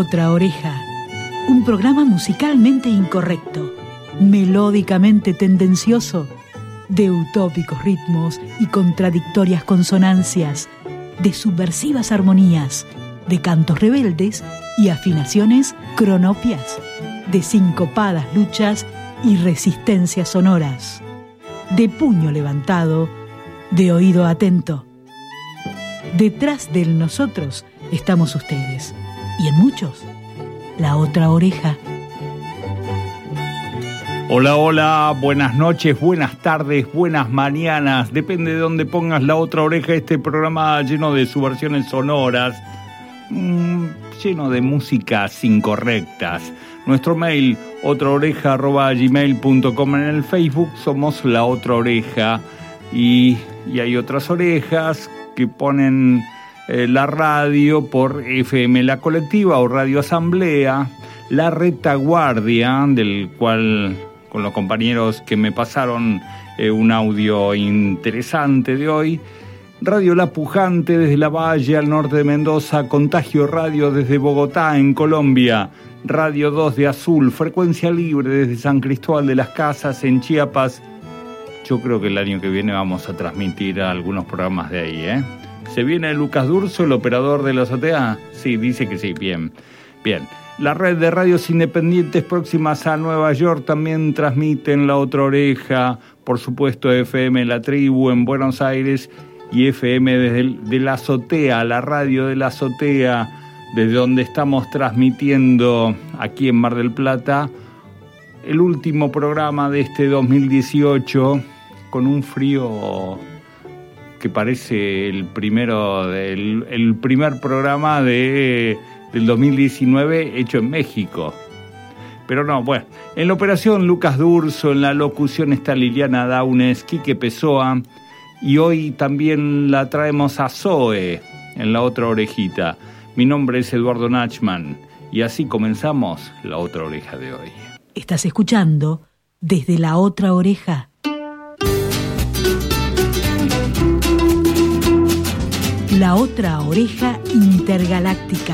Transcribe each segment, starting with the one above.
otra oreja, un programa musicalmente incorrecto, melódicamente tendencioso, de utópicos ritmos y contradictorias consonancias, de subversivas armonías, de cantos rebeldes y afinaciones cronopias, de sincopadas luchas y resistencias sonoras, de puño levantado, de oído atento. Detrás del nosotros estamos ustedes, y en muchos, la otra oreja. Hola, hola, buenas noches, buenas tardes, buenas mañanas. Depende de dónde pongas la otra oreja, este programa lleno de subversiones sonoras, lleno de músicas incorrectas. Nuestro mail, otraoreja@gmail.com. En el Facebook somos La Otra Oreja. Y hay otras orejas que ponen la radio por FM La Colectiva o Radio Asamblea, La Retaguardia, del cual con los compañeros que me pasaron un audio interesante de hoy, Radio La Pujante desde La Valle al norte de Mendoza, Contagio Radio desde Bogotá en Colombia, Radio 2 de Azul, Frecuencia Libre desde San Cristóbal de las Casas en Chiapas. Yo creo que el año que viene vamos a transmitir algunos programas de ahí, ¿eh? ¿Se viene Lucas Durso, el operador de la azotea? Sí, dice que sí, bien. La red de radios independientes próximas a Nueva York también transmiten La Otra Oreja, por supuesto FM La Tribu en Buenos Aires y FM desde la azotea, la radio de la azotea, desde donde estamos transmitiendo aquí en Mar del Plata el último programa de este 2018 con un frío que parece el primer programa del 2019 hecho en México. Pero no, bueno, en la operación Lucas Durso, en la locución está Liliana Daunes, Quique Pessoa, y hoy también la traemos a Zoe en La Otra Orejita. Mi nombre es Eduardo Nachman y así comenzamos La Otra Oreja de hoy. Estás escuchando Desde la Otra Oreja. La Otra Oreja Intergaláctica.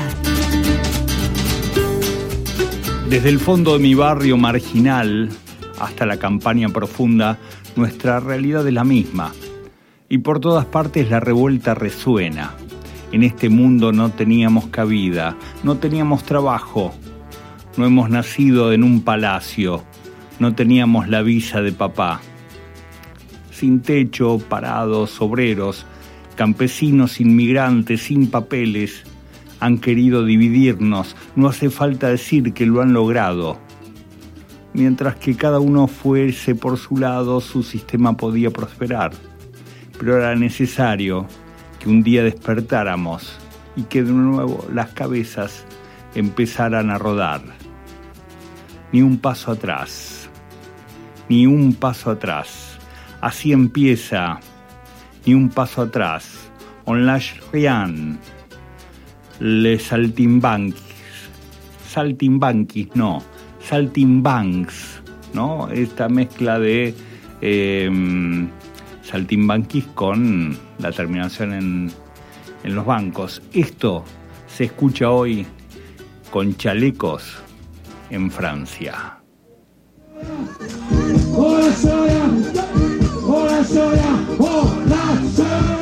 Desde el fondo de mi barrio marginal hasta la campaña profunda, nuestra realidad es la misma. Y por todas partes la revuelta resuena. En este mundo no teníamos cabida, no teníamos trabajo. No hemos nacido en un palacio, no teníamos la visa de papá. Sin techo, parados, obreros, campesinos, inmigrantes, sin papeles, han querido dividirnos, no hace falta decir que lo han logrado. Mientras que cada uno fuese por su lado, su sistema podía prosperar. Pero era necesario que un día despertáramos y que de nuevo las cabezas empezaran a rodar. Ni un paso atrás, ni un paso atrás. Así empieza, ni un paso atrás. On lâche rien. Les saltimbanquis, saltimbancs, ¿no? Esta mezcla de saltimbanquis con la terminación en los bancos. Esto se escucha hoy con chalecos en Francia. Hola Soria, hola Soria, hola Soria.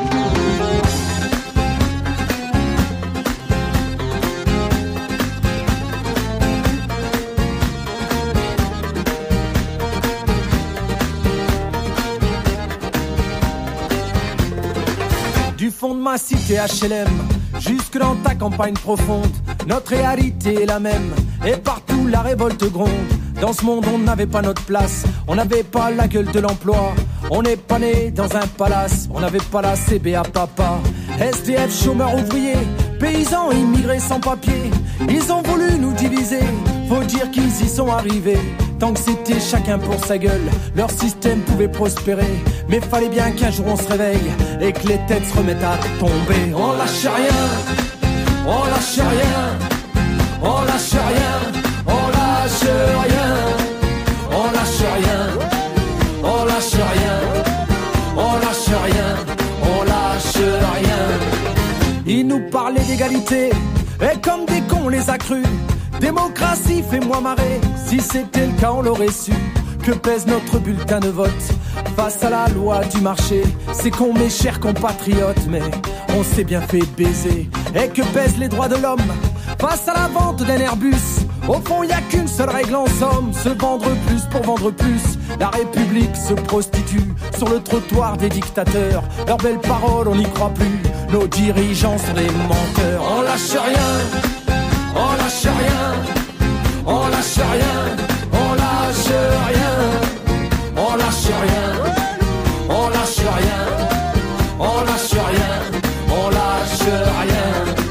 Du fond de ma cité HLM, jusque dans ta campagne profonde, notre réalité est la même, et partout la révolte gronde. Dans ce monde on n'avait pas notre place, on n'avait pas la gueule de l'emploi, on n'est pas né dans un palace, on n'avait pas la CBA papa. SDF, chômeurs ouvriers, paysans immigrés sans papier, ils ont voulu nous diviser, faut dire qu'ils y sont arrivés. Tant que c'était chacun pour sa gueule, leur système pouvait prospérer. Mais fallait bien qu'un jour on se réveille et que les têtes se remettent à tomber. On lâche rien, on lâche rien, on lâche rien, on lâche rien, on lâche rien, on lâche rien, on lâche rien, on lâche rien. Ils nous parlaient d'égalité, Et comme des cons on les a crus. Démocratie, fais-moi marrer. Si c'était le cas, on l'aurait su. Que pèse notre bulletin de vote face à la loi du marché? C'est con, mes chers compatriotes, mais on s'est bien fait baiser. Et que pèsent les droits de l'homme face à la vente d'un Airbus? Au fond, y a qu'une seule règle en somme: se vendre plus pour vendre plus. La République se prostitue sur le trottoir des dictateurs. Leurs belles paroles, on n'y croit plus. Nos dirigeants sont des menteurs. On lâche rien, on lâche rien, on lâche rien, on lâche rien, on lâche rien, on lâche rien, on lâche rien, on lâche rien.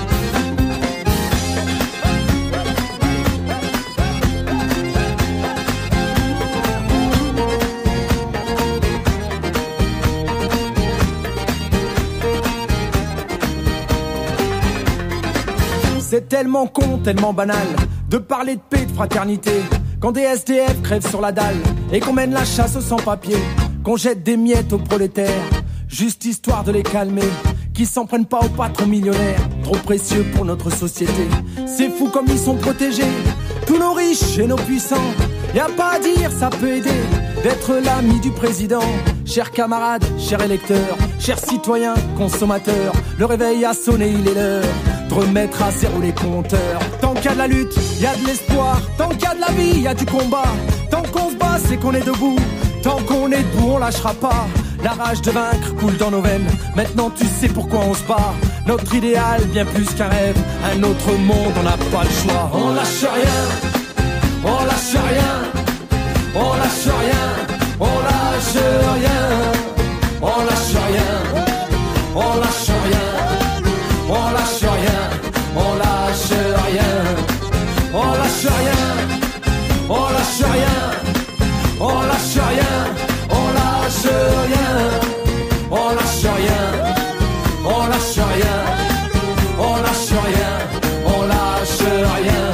C'est tellement con, tellement banal de parler de paix, de fraternité, quand des SDF crèvent sur la dalle et qu'on mène la chasse aux sans-papiers, qu'on jette des miettes aux prolétaires, juste histoire de les calmer, qui s'en prennent pas aux patrons millionnaires, trop précieux pour notre société. C'est fou comme ils sont protégés, tous nos riches et nos puissants. Y a pas à dire, ça peut aider d'être l'ami du président. Chers camarades, chers électeurs, chers citoyens, consommateurs, le réveil a sonné, il est l'heure de remettre à zéro les compteurs. Tant qu'il y a de la lutte, il y a de l'espoir. Tant qu'il y a de la vie, il y a du combat. Tant qu'on se bat, c'est qu'on est debout. Tant qu'on est debout, on lâchera pas. La rage de vaincre coule dans nos veines. Maintenant tu sais pourquoi on se bat. Notre idéal, bien plus qu'un rêve. Un autre monde, on n'a pas le choix. On lâche rien, on lâche rien, on lâche rien, on lâche rien, on lâche rien, on lâche rien, on lâche rien, on lâche rien, on lâche rien, on lâche rien, on lâche rien, on lâche rien, on lâche rien, on lâche rien, on lâche rien, on lâche rien.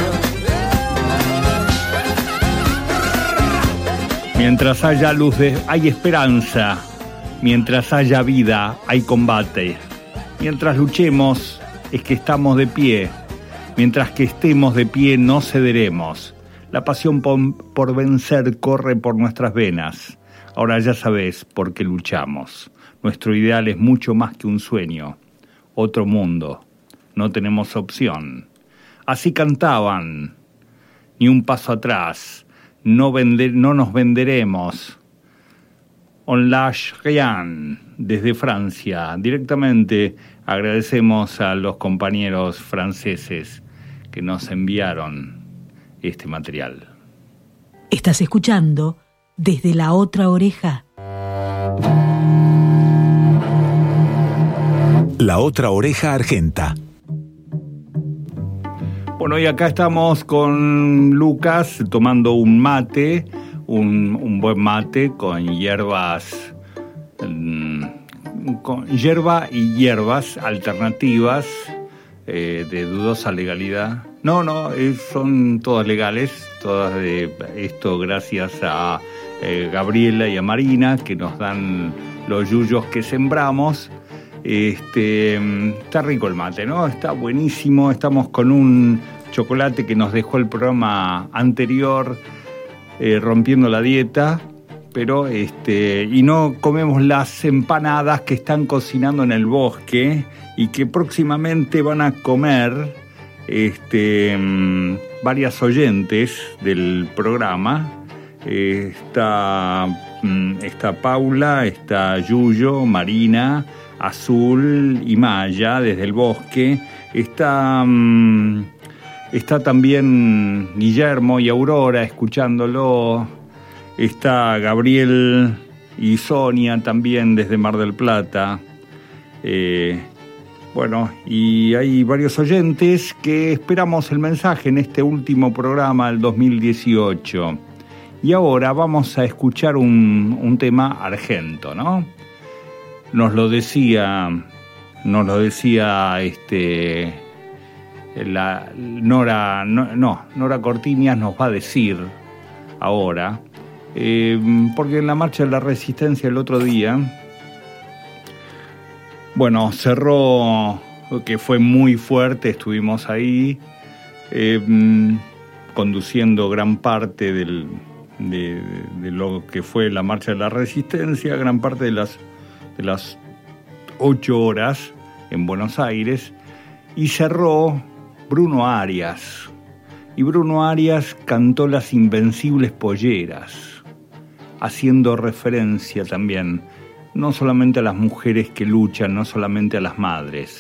Mientras haya luz, hay esperanza. Mientras haya vida, hay combate. Mientras luchemos, es que estamos de pie. Mientras que estemos de pie, no cederemos. La pasión por vencer corre por nuestras venas. Ahora ya sabes por qué luchamos. Nuestro ideal es mucho más que un sueño. Otro mundo. No tenemos opción. Así cantaban. Ni un paso atrás. No nos venderemos. On lâche rien, desde Francia. Directamente agradecemos a los compañeros franceses que nos enviaron este material. Estás escuchando Desde la Otra Oreja. La Otra Oreja Argenta. Bueno, y acá estamos con Lucas tomando un mate, un buen mate con hierbas, con hierba y hierbas alternativas de dudosa legalidad. No, son todas legales, todas de esto gracias a Gabriela y a Marina, que nos dan los yuyos que sembramos. Está rico el mate, ¿no? Está buenísimo. Estamos con un chocolate que nos dejó el programa anterior, rompiendo la dieta, pero y no comemos las empanadas que están cocinando en el bosque y que próximamente van a comer varias oyentes del programa. Está Paula, está Yuyo, Marina, Azul y Maya desde el bosque. Está también Guillermo y Aurora escuchándolo. Está Gabriel y Sonia también desde Mar del Plata. Bueno, y hay varios oyentes que esperamos el mensaje en este último programa del 2018. Y ahora vamos a escuchar un tema argento, ¿no? Nos lo decía Nora Cortiñas nos va a decir ahora, porque en la Marcha de la Resistencia el otro día, bueno, cerró que fue muy fuerte. Estuvimos ahí conduciendo gran parte de lo que fue la Marcha de la Resistencia, gran parte de las 8 horas en Buenos Aires, y cerró Bruno Arias. Y Bruno Arias cantó Las Invencibles Polleras, haciendo referencia también no solamente a las mujeres que luchan, no solamente a las madres.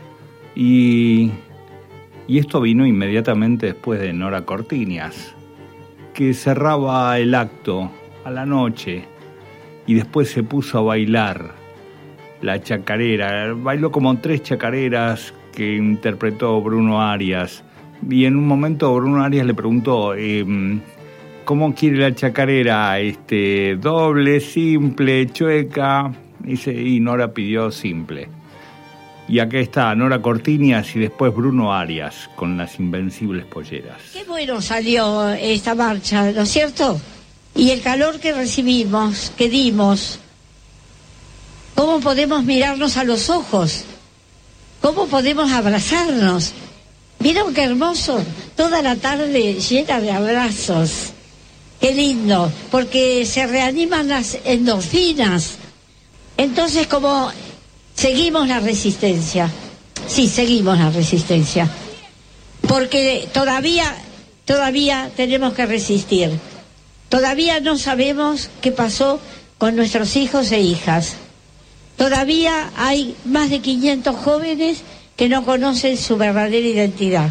Y esto vino inmediatamente después de Nora Cortiñas, que cerraba el acto a la noche y después se puso a bailar la chacarera. Bailó como 3 chacareras que interpretó Bruno Arias. Y en un momento Bruno Arias le preguntó, ¿cómo quiere la chacarera? ¿Doble, simple, chueca? Y Nora pidió simple. Y acá está Nora Cortiñas y después Bruno Arias con Las Invencibles Polleras. Qué bueno salió esta marcha, ¿no es cierto? Y el calor que recibimos, que dimos. ¿Cómo podemos mirarnos a los ojos? ¿Cómo podemos abrazarnos? ¿Vieron qué hermoso? Toda la tarde llena de abrazos. Qué lindo, porque se reaniman las endorfinas. Entonces, como seguimos la resistencia. Sí, seguimos la resistencia. Porque todavía tenemos que resistir. Todavía no sabemos qué pasó con nuestros hijos e hijas. Todavía hay más de 500 jóvenes que no conocen su verdadera identidad.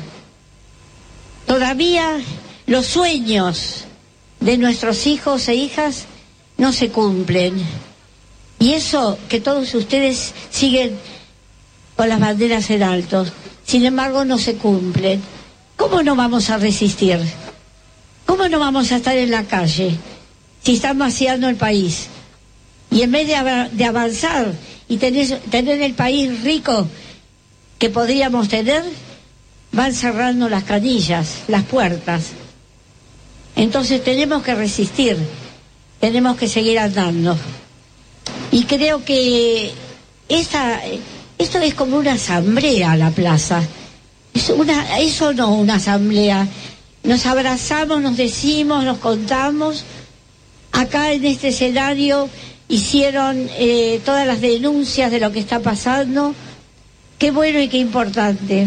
Todavía los sueños de nuestros hijos e hijas no se cumplen. Y eso que todos ustedes siguen con las banderas en alto, sin embargo no se cumplen. ¿Cómo no vamos a resistir? ¿Cómo no vamos a estar en la calle si están vaciando el país? Y en vez de avanzar y tener el país rico que podríamos tener, van cerrando las canillas, las puertas. Entonces tenemos que resistir, tenemos que seguir andando. Y creo que esto es como una asamblea, la plaza. Eso no una asamblea. Nos abrazamos, nos decimos, nos contamos. Acá en este escenario hicieron todas las denuncias de lo que está pasando. Qué bueno y qué importante.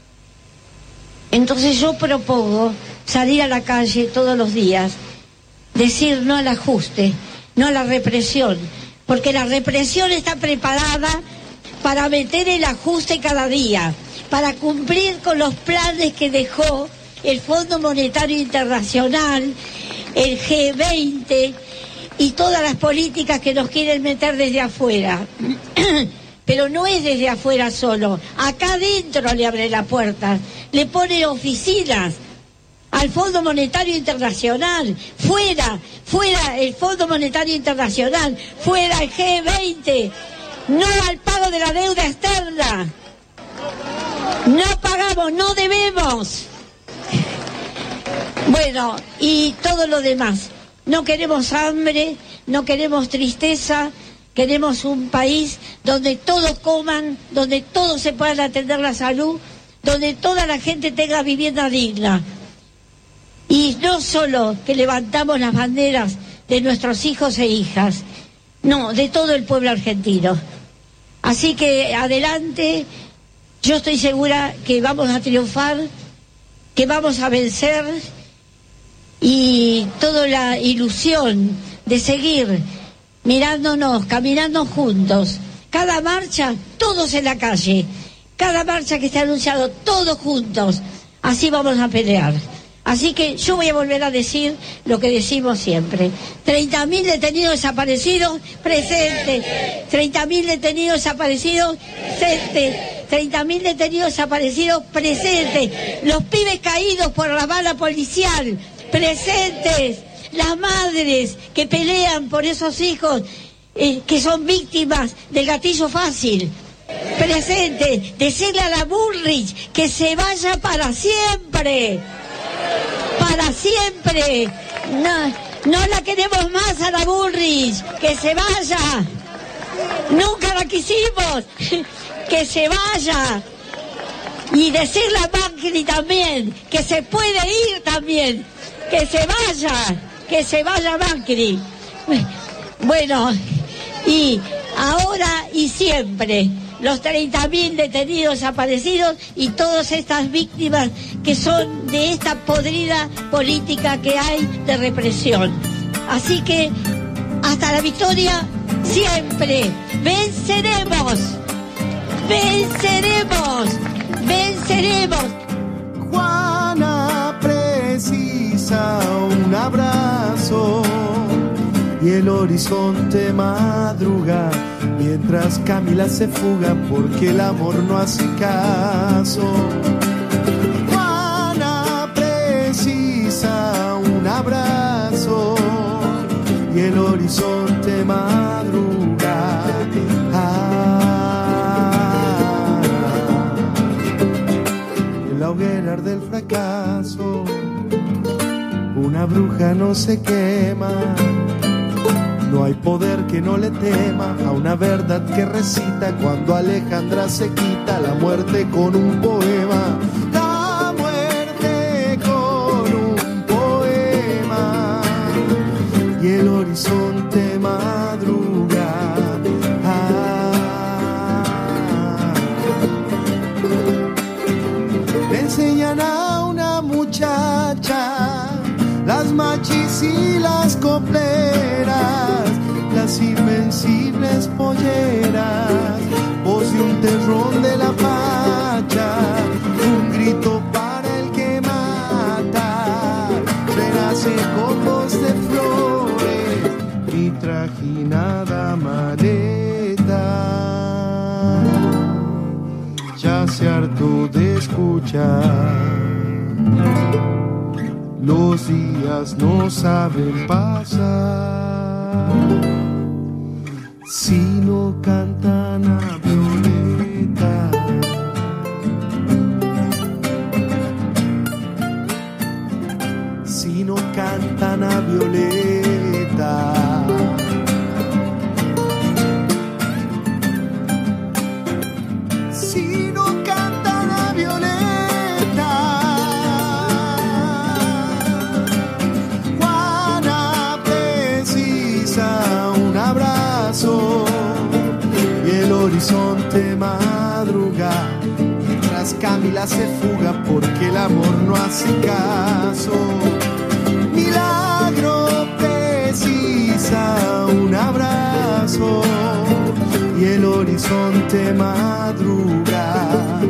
Entonces yo propongo salir a la calle todos los días, decir no al ajuste, no a la represión, porque la represión está preparada para meter el ajuste cada día, para cumplir con los planes que dejó el Fondo Monetario Internacional, el G20 y todas las políticas que nos quieren meter desde afuera. Pero no es desde afuera solo, acá adentro le abre la puerta, le pone oficinas al Fondo Monetario Internacional, fuera el Fondo Monetario Internacional, fuera el G20, no al pago de la deuda externa, no pagamos, no debemos. Bueno, y todo lo demás, no queremos hambre, no queremos tristeza. Queremos un país donde todos coman, donde todos se puedan atender la salud, donde toda la gente tenga vivienda digna. Y no solo que levantamos las banderas de nuestros hijos e hijas, no, de todo el pueblo argentino. Así que adelante, yo estoy segura que vamos a triunfar, que vamos a vencer, y toda la ilusión de seguir mirándonos, caminando juntos. Cada marcha, todos en la calle. Cada marcha que esté anunciado, todos juntos. Así vamos a pelear. Así que yo voy a volver a decir lo que decimos siempre. 30.000 detenidos desaparecidos, presente. 30.000 detenidos desaparecidos, presente. 30.000 detenidos desaparecidos, presente. Los pibes caídos por la bala policial, presentes. Las madres que pelean por esos hijos que son víctimas del gatillo fácil, presente. Decirle a la Bullrich que se vaya para siempre, para siempre. No la queremos más a la Bullrich, que se vaya. Nunca la quisimos, que se vaya. Y decirle a Macri también, que se puede ir también, que se vaya Macri. Bueno, y ahora y siempre, los 30.000 detenidos desaparecidos y todas estas víctimas que son de esta podrida política que hay de represión. Así que, hasta la victoria, siempre, venceremos, venceremos, venceremos. Juana precisa un abrazo y el horizonte madruga mientras Camila se fuga porque el amor no hace caso. Juana precisa un abrazo y el horizonte madruga. En la hoguera del fracaso una bruja no se quema. No hay poder que no le tema a una verdad que recita cuando Alejandra se quita la muerte con un poema. La muerte con un poema y el horizonte madruga. Le enseñan a una muchacha las machis y las copleras, las invencibles polleras, voz de un terrón de la pacha, un grito para el que mata, renace con voz de flores, mi trajinada maleta, ya se hartó de escuchar. Los días no saben pasar si no cantan a Violeta. Si no cantan a Violeta. Si no cantan a Violeta. Y el horizonte madruga mientras Camila se fuga porque el amor no hace caso. Milagro precisa un abrazo y el horizonte madruga.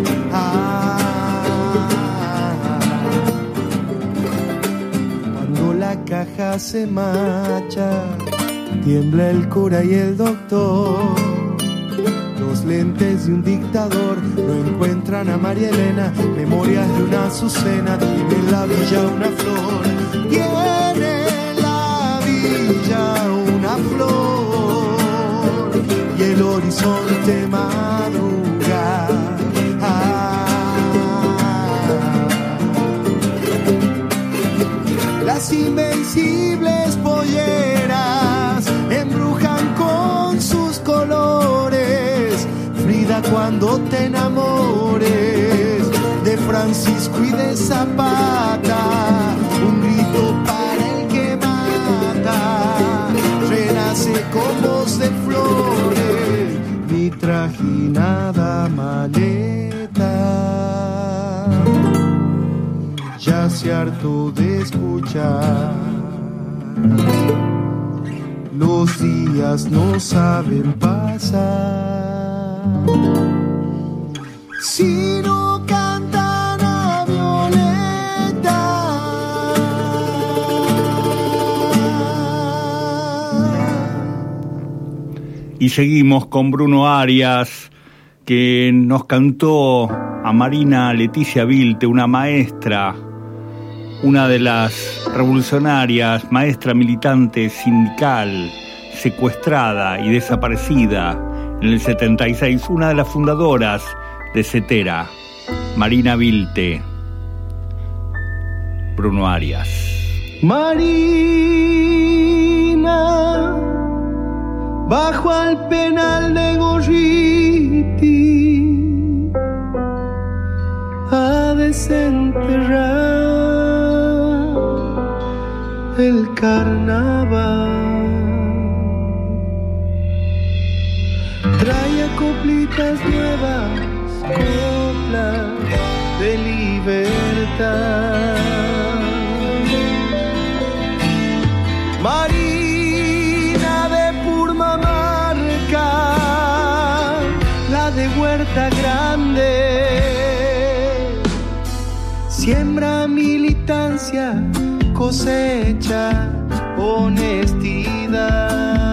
Cuando la caja se marcha, tiembla el cura y el doctor. Los lentes de un dictador no encuentran a María Elena. Memorias de una azucena. Tiene en la villa una flor. Tiene en la villa una flor. Y el horizonte madruga. Las invencibles polleras embrujan con sus colores. Frida, cuando te enamores de Francisco y de Zapata, un grito para el que mata, renace con voz de flores, mi trajinada maleta, ya se hartó de escuchar. Los días no saben pasar si no cantan a Violeta. Y seguimos con Bruno Arias, que nos cantó a Marina Leticia Vilte, una maestra, una de las revolucionarias, maestra militante sindical, secuestrada y desaparecida en el 76, una de las fundadoras de CETERA, Marina Vilte. Bruno Arias. Marina, bajo al penal de Gorriti, enterrar el carnaval. Trae acoplitas nuevas, coplas de libertad. Marina de Purmamarca, la de Huerta Grande, siembra militancia, cosecha honestidad.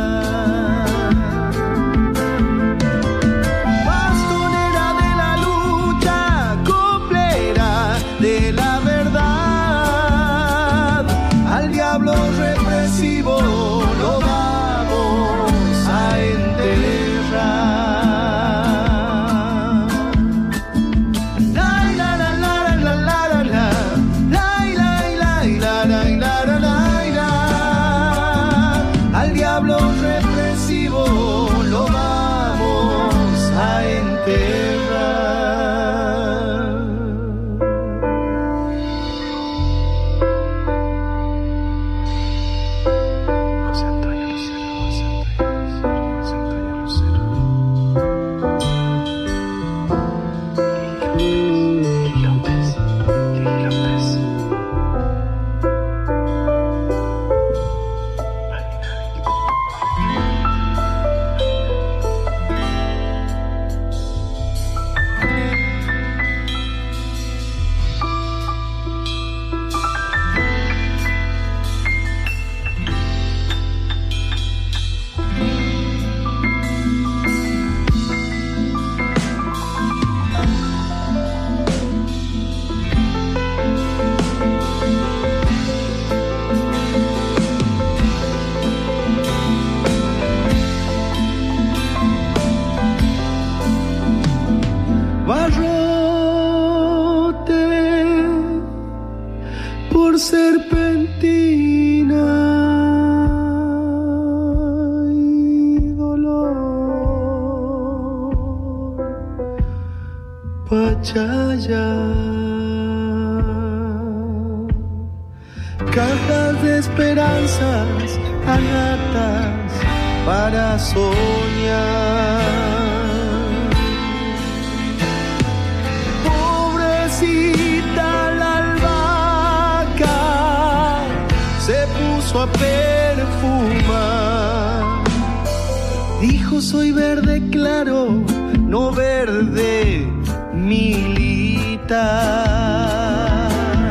Bastonera de la lucha, coplera de la verdad, al diablo represivo lo vamos a enterrar. Al diablo represivo lo vamos a enterrar. José Antonio Lucero, José Antonio Lucero. Lili López. Barrote por serpentina y dolor, Pachaya, cajas de esperanzas, anatas para soñar. La albahaca se puso a perfumar. Dijo: soy verde claro, no verde militar.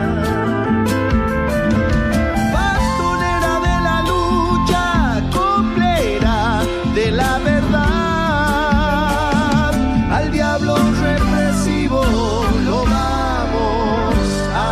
Bastonera de la lucha, coplera de la verdad, al diablo represivo lo vamos a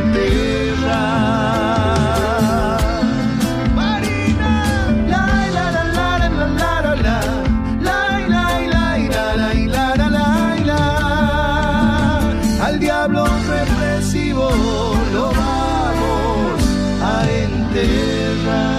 enterrar. Marina, la la la la la la la la la la la la, al diablo represivo lo vamos a enterrar.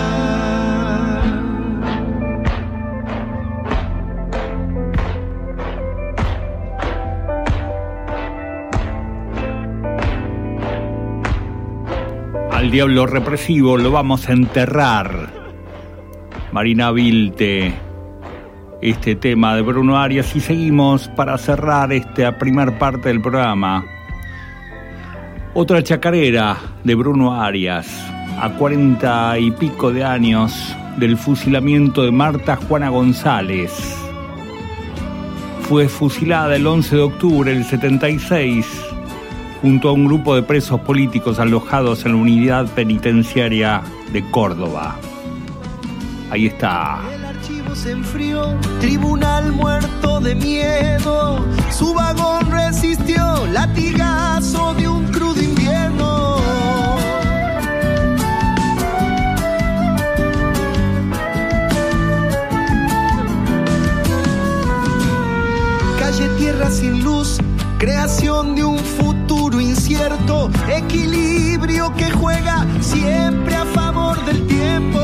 Al diablo represivo lo vamos a enterrar. Marina Vilte, este tema de Bruno Arias. Y seguimos para cerrar esta primera parte del programa. Otra chacarera de Bruno Arias, a 40 y pico de años del fusilamiento de Marta Juana González. Fue fusilada el 11 de octubre del 76 junto a un grupo de presos políticos alojados en la unidad penitenciaria de Córdoba. Ahí está. El archivo se enfrió, tribunal muerto de miedo, su vagón resistió, latigazo de un crudo invierno. Calle tierra sin luz, creación de un futuro incierto, equilibrio que juega siempre a favor del tiempo.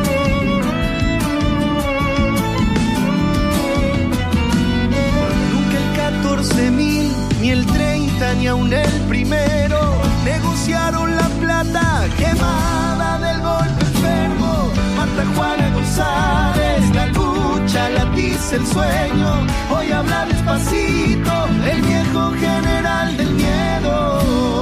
Nunca dice el sueño, hoy habla despacito, el viejo general del miedo.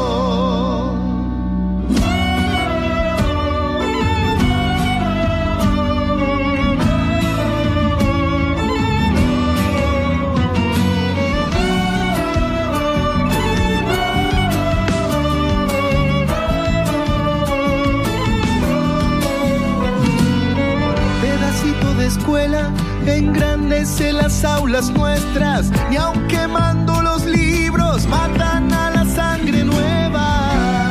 Escuela engrandece las aulas nuestras, y aun quemando los libros matan a la sangre nueva.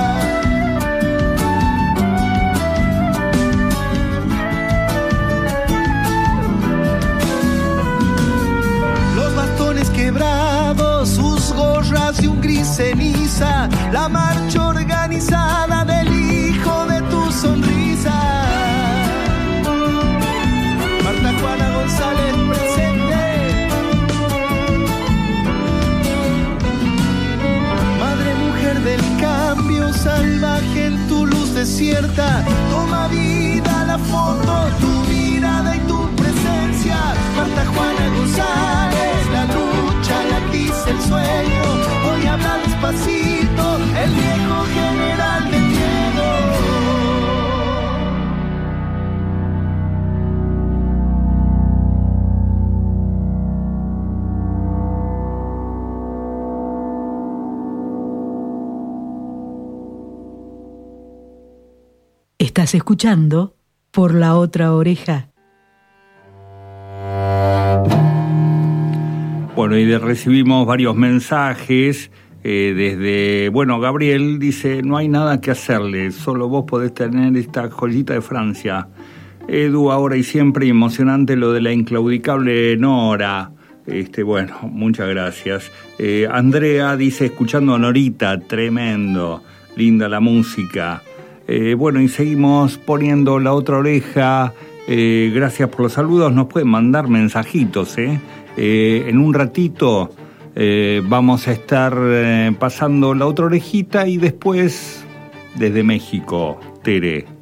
Los bastones quebrados, sus gorras y un gris ceniza, la marcha organizada del hijo de tu sonrisa. Juana González presente. Madre mujer del cambio salvaje en tu luz desierta, toma vida la foto, tu mirada y tu presencia. Marta Juana González, la lucha la dice el sueño, hoy habla despacito, el viejo general del miedo. Estás escuchando Por la Otra Oreja. Bueno, y recibimos varios mensajes desde... Bueno, Gabriel dice, no hay nada que hacerle, solo vos podés tener esta joyita de Francia. Edu, ahora y siempre, emocionante lo de la inclaudicable Nora. Bueno, muchas gracias. Andrea dice, escuchando a Norita, tremendo, linda la música. Bueno, y seguimos poniendo la otra oreja. Gracias por los saludos. Nos pueden mandar mensajitos. En un ratito vamos a estar pasando la otra orejita y después desde México, Tere.